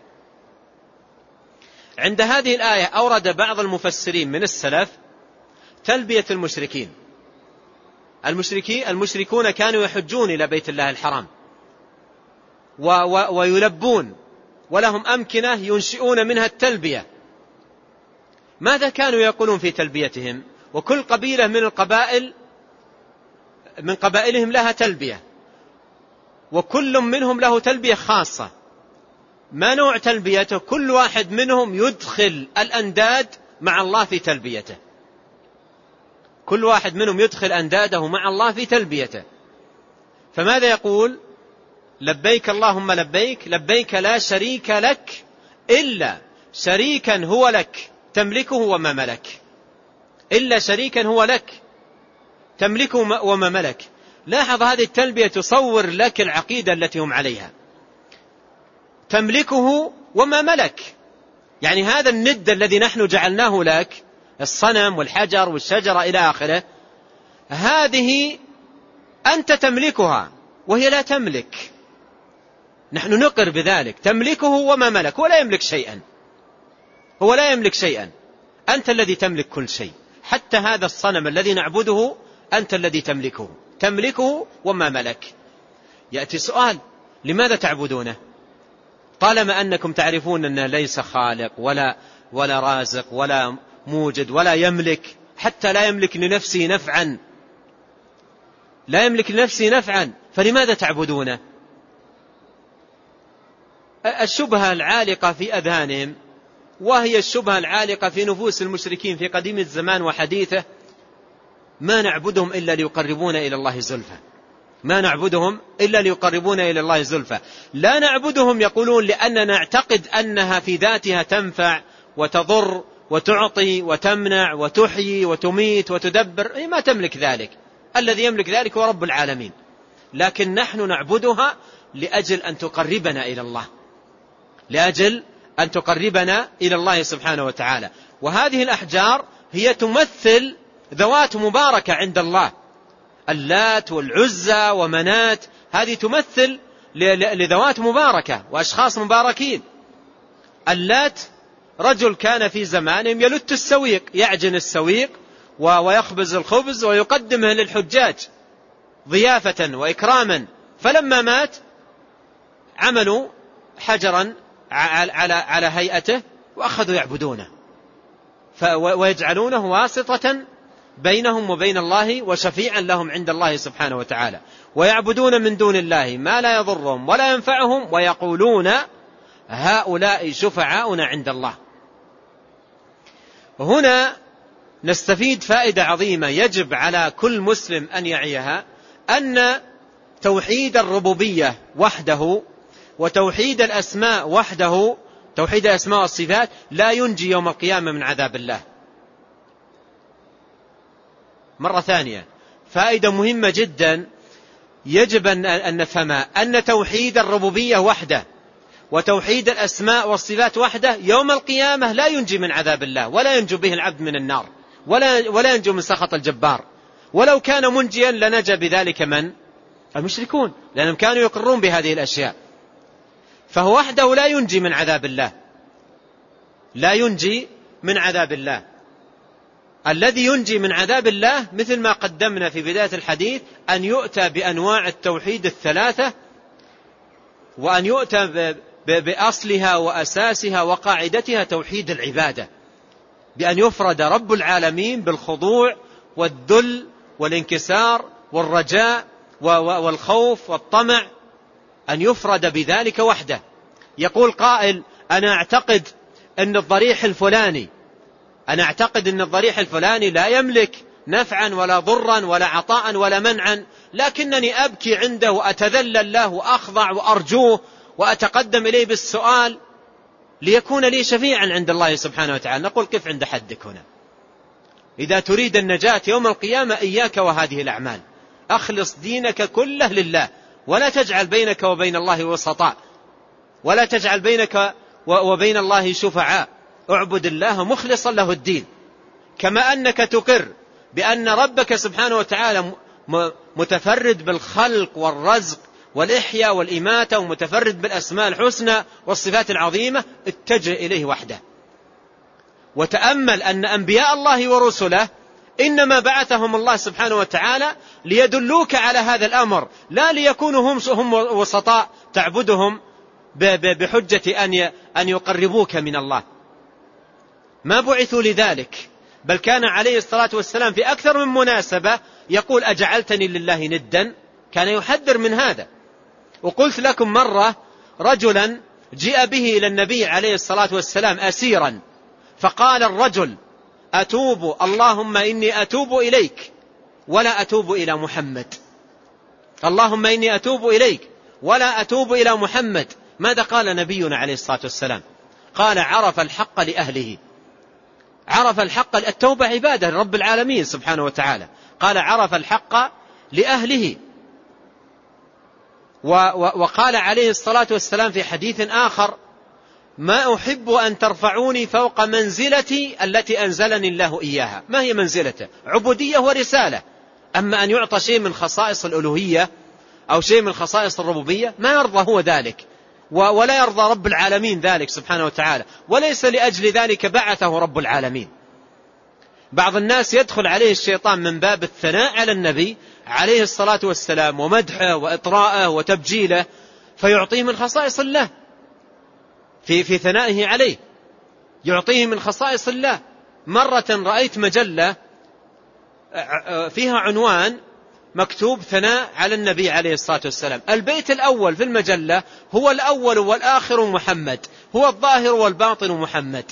عند هذه الآية أورد بعض المفسرين من السلف تلبية المشركين. المشركين المشركون كانوا يحجون إلى بيت الله الحرام و و ويلبون، ولهم أمكنة ينشئون منها التلبية. ماذا كانوا يقولون في تلبيتهم؟ وكل قبيلة من القبائل من قبائلهم لها تلبية، وكل منهم له تلبية خاصة. ما نوع تلبيته؟ كل واحد منهم يدخل الأنداد مع الله في تلبيته، كل واحد منهم يدخل أنداده مع الله في تلبيته. فماذا يقول؟ لبيك اللهم لبيك، لبيك لا شريك لك إلا شريكا هو لك تملكه وما ملك، إلا شريكا هو لك تملكه وما ملك. لاحظ هذه التلبية تصور لك العقيدة التي هم عليها، تملكه وما ملك، يعني هذا الند الذي نحن جعلناه لك الصنم والحجر والشجرة إلى آخره، هذه أنت تملكها وهي لا تملك. نحن نقر بذلك، تملكه وما ملك، ولا يملك شيئا، هو لا يملك شيئا، أنت الذي تملك كل شيء. حتى هذا الصنم الذي نعبده أنت الذي تملكه، تملكه وما ملك. يأتي سؤال: لماذا تعبدونه طالما أنكم تعرفون أنه ليس خالق ولا, ولا رازق ولا موجد ولا يملك، حتى لا يملك لنفسه نفعا، لا يملك لنفسه نفعا، فلماذا تعبدونه؟ الشبهة العالقة في أذهانهم، وهي الشبهة العالقة في نفوس المشركين في قديم الزمان وحديثه: ما نعبدهم إلا ليقربونا إلى الله زلفى، ما نعبدهم إلا ليقربونا إلى الله زلفى. لا نعبدهم يقولون لأننا نعتقد أنها في ذاتها تنفع وتضر وتعطي وتمنع وتحيي وتميت وتدبر، ما تملك ذلك، الذي يملك ذلك هو رب العالمين. لكن نحن نعبدها لأجل أن تقربنا إلى الله، لأجل أن تقربنا إلى الله سبحانه وتعالى. وهذه الأحجار هي تمثل ذوات مباركة عند الله، اللات والعزى ومنات، هذه تمثل لذوات مباركة وأشخاص مباركين. اللات رجل كان في زمانهم يلت السويق، يعجن السويق ويخبز الخبز ويقدمه للحجاج ضيافة وإكراما، فلما مات عملوا حجرا على على هيئته وأخذوا يعبدونه ويجعلونه واسطة بينهم وبين الله وشفيعا لهم عند الله سبحانه وتعالى، ويعبدون من دون الله ما لا يضرهم ولا ينفعهم، ويقولون هؤلاء شفعاؤنا عند الله. هنا نستفيد فائدة عظيمة يجب على كل مسلم أن يعيها، أن توحيد الربوبية وحده وتوحيد الأسماء وحده، توحيد الأسماء والصفات، لا ينجي يوم القيامة من عذاب الله. مرة ثانية، فائدة مهمة جدا يجب أن نفهمها، أن توحيد الربوبية وحده وتوحيد الأسماء والصفات وحده يوم القيامة لا ينجي من عذاب الله، ولا ينجو به العبد من النار، ولا, ولا ينجو من سخط الجبار. ولو كان منجيا لنجى بذلك من؟ المشركون، لأنهم كانوا يقرون بهذه الأشياء. فهو وحده لا ينجي من عذاب الله، لا ينجي من عذاب الله. الذي ينجي من عذاب الله مثل ما قدمنا في بداية الحديث، أن يؤتى بأنواع التوحيد الثلاثة، وأن يؤتى بأصلها وأساسها وقاعدتها توحيد العبادة، بأن يفرد رب العالمين بالخضوع والذل والانكسار والرجاء والخوف والطمع، أن يفرد بذلك وحده. يقول قائل: أنا أعتقد أن الضريح الفلاني أنا أعتقد أن الضريح الفلاني لا يملك نفعا ولا ضرا ولا عطاء ولا منعا، لكنني أبكي عنده وأتذلل له وأخضع وأرجوه وأتقدم إليه بالسؤال ليكون لي شفيعا عند الله سبحانه وتعالى. نقول: كيف عند حدك هنا؟ إذا تريد النجاة يوم القيامة إياك وهذه الأعمال، أخلص دينك كله لله، ولا تجعل بينك وبين الله وسطاء، ولا تجعل بينك وبين الله شفعاء، اعبد الله مخلصا له الدين. كما أنك تقر بأن ربك سبحانه وتعالى متفرد بالخلق والرزق والإحياء والإماتة، ومتفرد بالأسماء الحسنى والصفات العظيمة، اتجه إليه وحده. وتأمل أن أنبياء الله ورسله إنما بعثهم الله سبحانه وتعالى ليدلوك على هذا الأمر، لا ليكونوا هم وسطاء تعبدهم بحجة أن يقربوك من الله. ما بعثوا لذلك، بل كان عليه الصلاة والسلام في أكثر من مناسبة يقول: أجعلتني لله ندا، كان يحذر من هذا. وقلت لكم مرة رجلا جاء به إلى النبي عليه الصلاة والسلام أسيرا، فقال الرجل: أتوب اللهم إني أتوب إليك ولا أتوب إلى محمد، اللهم إني أتوب إليك ولا أتوب إلى محمد. ماذا قال نبينا عليه الصلاة والسلام؟ قال: عرف الحق لأهله، عرف الحق. التوبة عبادة رب العالمين سبحانه وتعالى، قال: عرف الحق لأهله. وقال عليه الصلاة والسلام في حديث آخر: ما أحب أن ترفعوني فوق منزلتي التي أنزلني الله إياها. ما هي منزلته؟ عبودية ورسالة. أما أن يعطى شيء من خصائص الألوهية أو شيء من خصائص الربوبية ما يرضى هو ذلك، ولا يرضى رب العالمين ذلك سبحانه وتعالى، وليس لأجل ذلك بعثه رب العالمين. بعض الناس يدخل عليه الشيطان من باب الثناء على النبي عليه الصلاة والسلام ومدحه وإطراءه وتبجيله، فيعطيه من خصائص الله في في ثنائه عليه، يعطيه من خصائص الله. مرة رأيت مجلة فيها عنوان مكتوب ثناء على النبي عليه الصلاة والسلام. البيت الأول في المجلة هو الأول والآخر محمد، هو الظاهر والباطن محمد.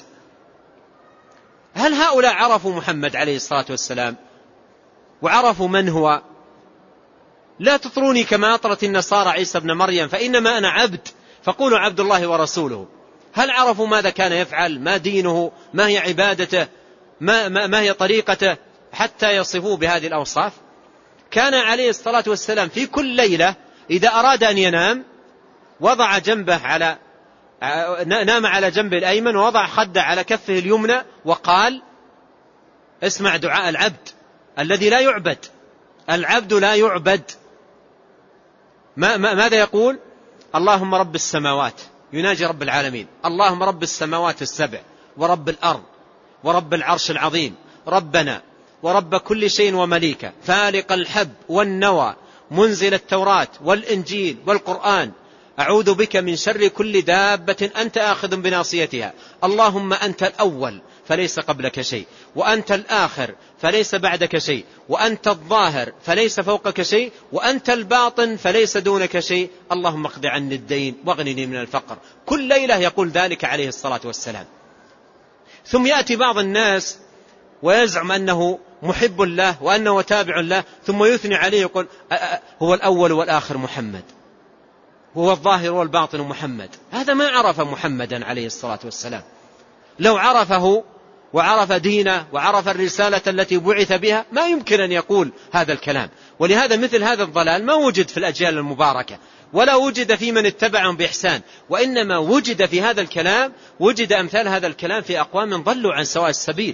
هل هؤلاء عرفوا محمد عليه الصلاة والسلام وعرفوا من هو؟ لا تطروني كما أطرت النصارى عيسى ابن مريم فإنما أنا عبد فقولوا عبد الله ورسوله. هل عرفوا ماذا كان يفعل؟ ما دينه؟ ما هي عبادته؟ ما, ما, ما هي طريقته حتى يصفوه بهذه الأوصاف؟ كان عليه الصلاة والسلام في كل ليلة إذا أراد أن ينام وضع جنبه على نام على جنبه الأيمن ووضع خده على كفه اليمنى وقال: اسمع دعاء العبد الذي لا يعبد، العبد لا يعبد. ما ماذا يقول؟ اللهم رب السماوات، يناجي رب العالمين، اللهم رب السماوات السبع ورب الأرض ورب العرش العظيم، ربنا ورب كل شيء ومليكه، فالق الحب والنوى، منزل التوراة والإنجيل والقرآن، أعوذ بك من شر كل دابة أنت آخذ بناصيتها، اللهم أنت الأول فليس قبلك شيء، وأنت الآخر فليس بعدك شيء، وأنت الظاهر فليس فوقك شيء، وأنت الباطن فليس دونك شيء، اللهم اقض عني الدين واغنني من الفقر. كل ليلة يقول ذلك عليه الصلاة والسلام. ثم يأتي بعض الناس ويزعم أنه محب الله وأنه تابع له، ثم يثني عليه يقول هو الأول والآخر محمد، هو الظاهر والباطن محمد. هذا ما عرف محمدا عليه الصلاة والسلام. لو عرفه وعرف دينه وعرف الرسالة التي بعث بها ما يمكن أن يقول هذا الكلام. ولهذا مثل هذا الضلال ما وجد في الأجيال المباركة ولا وجد في من اتبعهم بإحسان، وإنما وجد في هذا الكلام، وجد أمثال هذا الكلام في أقوام ضلوا عن سواء السبيل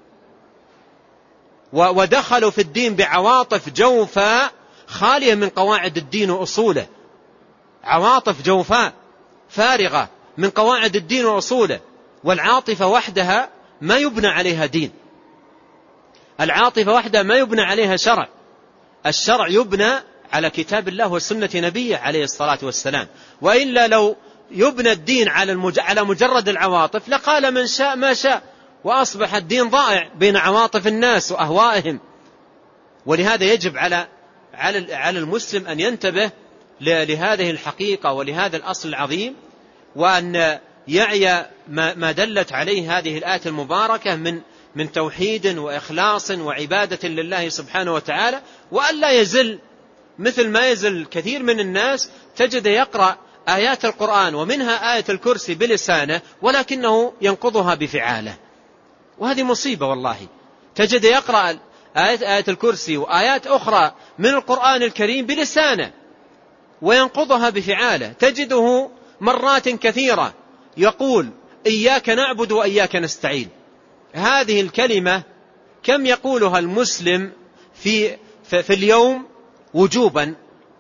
ودخلوا في الدين بعواطف جوفاء خالية من قواعد الدين وأصوله، عواطف جوفاء فارغة من قواعد الدين وأصوله. والعاطفة وحدها ما يبنى عليها دين، العاطفة وحدها ما يبنى عليها شرع. الشرع يبنى على كتاب الله وسنة نبيه عليه الصلاة والسلام. وإلا لو يبنى الدين على مجرد العواطف لقال من شاء ما شاء، وأصبح الدين ضائع بين عواطف الناس وأهوائهم. ولهذا يجب على على المسلم أن ينتبه لهذه الحقيقة ولهذا الأصل العظيم، وأن يعي ما دلت عليه هذه الآية المباركة من من توحيد وإخلاص وعبادة لله سبحانه وتعالى، وأن لا يزل مثل ما يزل كثير من الناس تجد يقرأ آيات القرآن ومنها آية الكرسي بلسانه ولكنه ينقضها بفعاله، وهذه مصيبة والله. تجد يقرأ آية, آية الكرسي وآيات أخرى من القرآن الكريم بلسانه وينقضها بفعاله. تجده مرات كثيرة يقول إياك نعبد وإياك نستعين. هذه الكلمة كم يقولها المسلم في, في اليوم وجوبا؟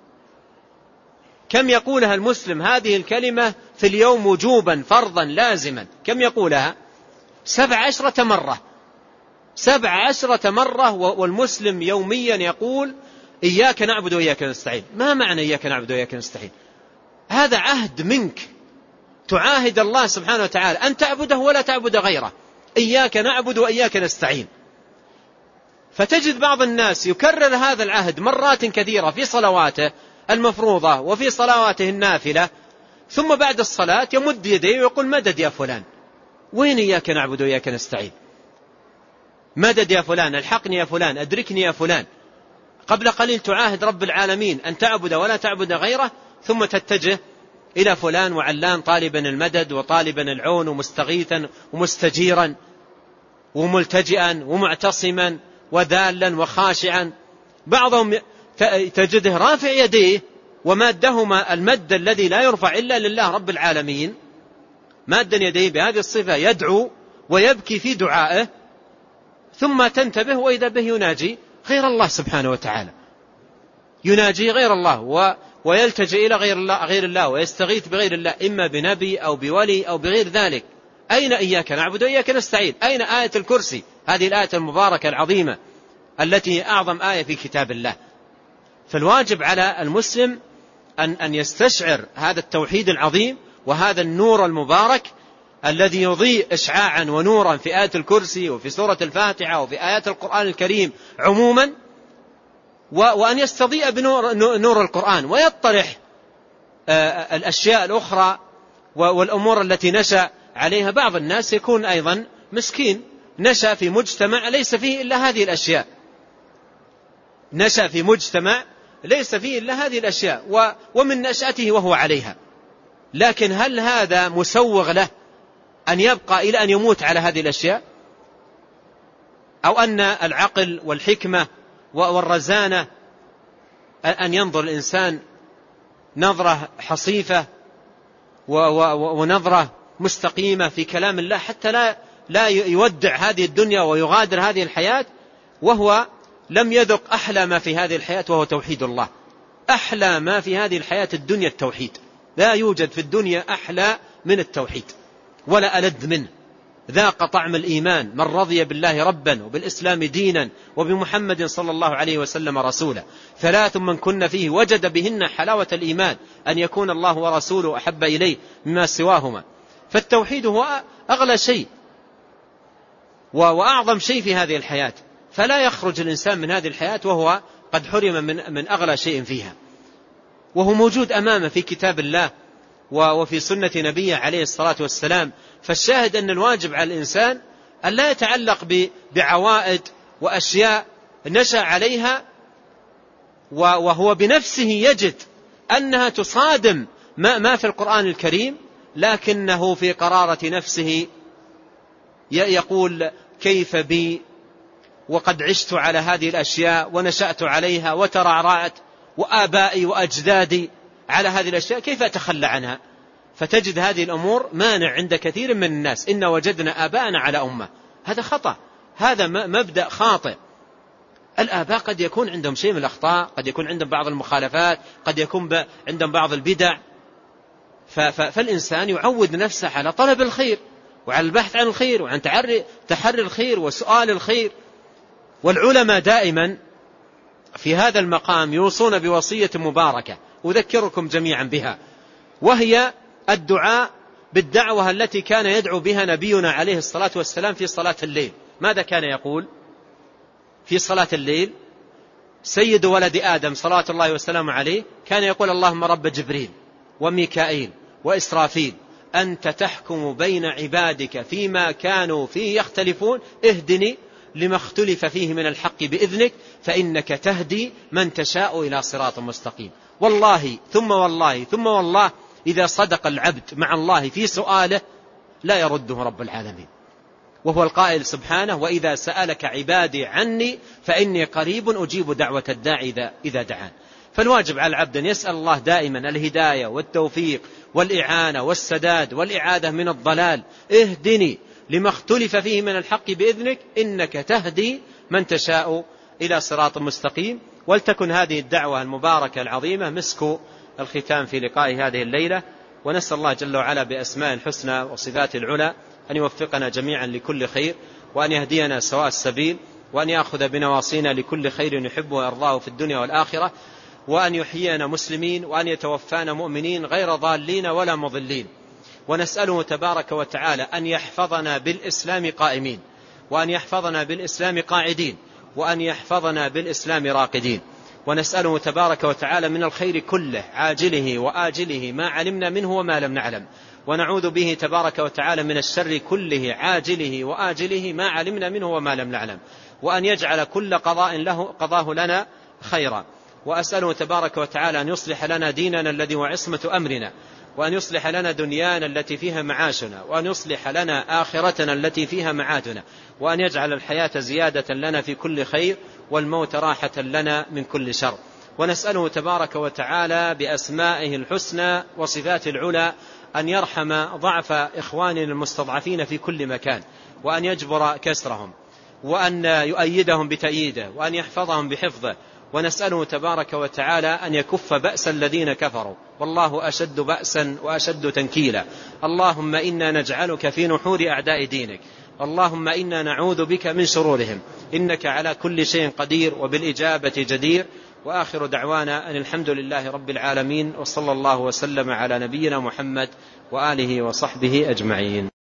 كم يقولها المسلم هذه الكلمة في اليوم وجوبا فرضا لازما؟ كم يقولها؟ سبع عشرة مرة، سبع عشرة مرة. والمسلم يوميا يقول إياك نعبد وإياك نستعين. ما معنى إياك نعبد وإياك نستعين؟ هذا عهد منك، تعاهد الله سبحانه وتعالى أن تعبده ولا تعبد غيره. إياك نعبد وإياك نستعين. فتجد بعض الناس يكرر هذا العهد مرات كثيرة في صلواته المفروضة وفي صلواته النافلة، ثم بعد الصلاة يمد يديه ويقول مدد يا فلان. وين إياك نعبد وإياك نستعين؟ مدد يا فلان، الحقني يا فلان، أدركني يا فلان. قبل قليل تعاهد رب العالمين أن تعبد ولا تعبد غيره، ثم تتجه إلى فلان وعلان طالبا المدد وطالبا العون ومستغيثا ومستجيرا وملتجئا ومعتصما وذالا وخاشعا. بعضهم تجده رافع يديه ومادهما المد الذي لا يرفع إلا لله رب العالمين، مادا يديه بهذه الصفة يدعو ويبكي في دعائه، ثم تنتبه وإذا به يناجي غير الله سبحانه وتعالى، يناجي غير الله ويلتجئ إلى غير الله, غير الله ويستغيث بغير الله، إما بنبي أو بولي أو بغير ذلك. أين إياك نعبد وإياك نستعين؟ أين آية الكرسي، هذه الآية المباركة العظيمة التي هي أعظم آية في كتاب الله؟ فالواجب على المسلم أن, أن يستشعر هذا التوحيد العظيم وهذا النور المبارك الذي يضيء إشعاعا ونورا في آية الكرسي وفي سورة الفاتحة وفي آيات القرآن الكريم عموما، وأن يستضيء بنور نور القرآن ويطرح الأشياء الأخرى والأمور التي نشأ عليها. بعض الناس يكون أيضا مسكين، نشأ في مجتمع ليس فيه إلا هذه الأشياء، نشأ في مجتمع ليس فيه إلا هذه الأشياء ومن نشأته وهو عليها، لكن هل هذا مسوغ له أن يبقى إلى أن يموت على هذه الأشياء؟ أو أن العقل والحكمة والرزانة أن ينظر الإنسان نظرة حصيفة ونظرة مستقيمة في كلام الله حتى لا لا يودع هذه الدنيا ويغادر هذه الحياة وهو لم يذق أحلى ما في هذه الحياة وهو توحيد الله. أحلى ما في هذه الحياة الدنيا التوحيد، لا يوجد في الدنيا أحلى من التوحيد ولا ألذ منه. ذاق طعم الإيمان من رضي بالله ربا وبالإسلام دينا وبمحمد صلى الله عليه وسلم رسولا. ثلاث من كن فيه وجد بهن حلاوة الإيمان، أن يكون الله ورسوله أحب إليه مما سواهما. فالتوحيد هو أغلى شيء وأعظم شيء في هذه الحياة، فلا يخرج الإنسان من هذه الحياة وهو قد حرم من, من أغلى شيء فيها، وهو موجود أمامه في كتاب الله وفي سنة نبيه عليه الصلاة والسلام. فالشاهد أن الواجب على الإنسان أن لا يتعلق بعوائد وأشياء نشأ عليها وهو بنفسه يجد أنها تصادم ما في القرآن الكريم، لكنه في قرارة نفسه يقول كيف بي وقد عشت على هذه الأشياء ونشأت عليها وترعرعت وآبائي وأجدادي على هذه الأشياء، كيف أتخلى عنها؟ فتجد هذه الأمور مانع عند كثير من الناس. إن وجدنا آباءنا على أمة، هذا خطأ، هذا مبدأ خاطئ. الآباء قد يكون عندهم شيء من الأخطاء، قد يكون عندهم بعض المخالفات، قد يكون عندهم بعض البدع، فالإنسان يعود نفسه على طلب الخير وعلى البحث عن الخير وعن تحري الخير وسؤال الخير. والعلماء دائما في هذا المقام يوصون بوصية مباركة أذكركم جميعا بها، وهي الدعاء بالدعوة التي كان يدعو بها نبينا عليه الصلاة والسلام في صلاة الليل. ماذا كان يقول في صلاة الليل؟ سيد ولد آدم صلوات الله وسلامه عليه كان يقول اللهم رب جبريل وميكائيل وإسرافيل أنت تحكم بين عبادك فيما كانوا فيه يختلفون، اهدني لما اختلف فيه من الحق بإذنك فإنك تهدي من تشاء إلى صراط مستقيم. والله ثم والله ثم والله إذا صدق العبد مع الله في سؤاله لا يرده رب العالمين، وهو القائل سبحانه وإذا سألك عبادي عني فإني قريب أجيب دعوة الداعي إذا دعان. فالواجب على العبد أن يسأل الله دائما الهداية والتوفيق والإعانة والسداد والإعادة من الضلال. اهدني لما اختلف فيه من الحق بإذنك إنك تهدي من تشاء إلى صراط مستقيم. ولتكن هذه الدعوة المباركة العظيمة مسك الختام في لقاء هذه الليلة، ونسأل الله جل وعلا بأسماء الحسنى وصفات العلى أن يوفقنا جميعا لكل خير، وأن يهدينا سواء السبيل، وأن يأخذ بنواصينا لكل خير يحبه ويرضاه في الدنيا والآخرة، وأن يحيينا مسلمين، وأن يتوفانا مؤمنين غير ضالين ولا مضلين. ونسأله تبارك وتعالى أن يحفظنا بالإسلام قائمين، وأن يحفظنا بالإسلام قاعدين، وأن يحفظنا بالإسلام راقدين. ونسأله تبارك وتعالى من الخير كله عاجله وآجله ما علمنا منه وما لم نعلم، ونعوذ به تبارك وتعالى من الشر كله عاجله وآجله ما علمنا منه وما لم نعلم، وأن يجعل كل قضاء له قضاه لنا خيرا. وأسأله تبارك وتعالى أن يصلح لنا ديننا الذي هو عصمة أمرنا، وأن يصلح لنا دنيانا التي فيها معاشنا، وأن يصلح لنا آخرتنا التي فيها معادنا، وأن يجعل الحياة زيادة لنا في كل خير والموت راحة لنا من كل شر. ونسأله تبارك وتعالى بأسمائه الحسنى وصفات العلى أن يرحم ضعف إخواننا المستضعفين في كل مكان، وأن يجبر كسرهم، وأن يؤيدهم بتأييده، وأن يحفظهم بحفظه. ونسأله تبارك وتعالى أن يكف بأس الذين كفروا، والله أشد بأسا وأشد تنكيلا. اللهم إنا نجعلك في نحور أعداء دينك، اللهم إنا نعوذ بك من شرورهم، إنك على كل شيء قدير وبالإجابة جدير. وآخر دعوانا أن الحمد لله رب العالمين، وصلى الله وسلم على نبينا محمد وآله وصحبه أجمعين.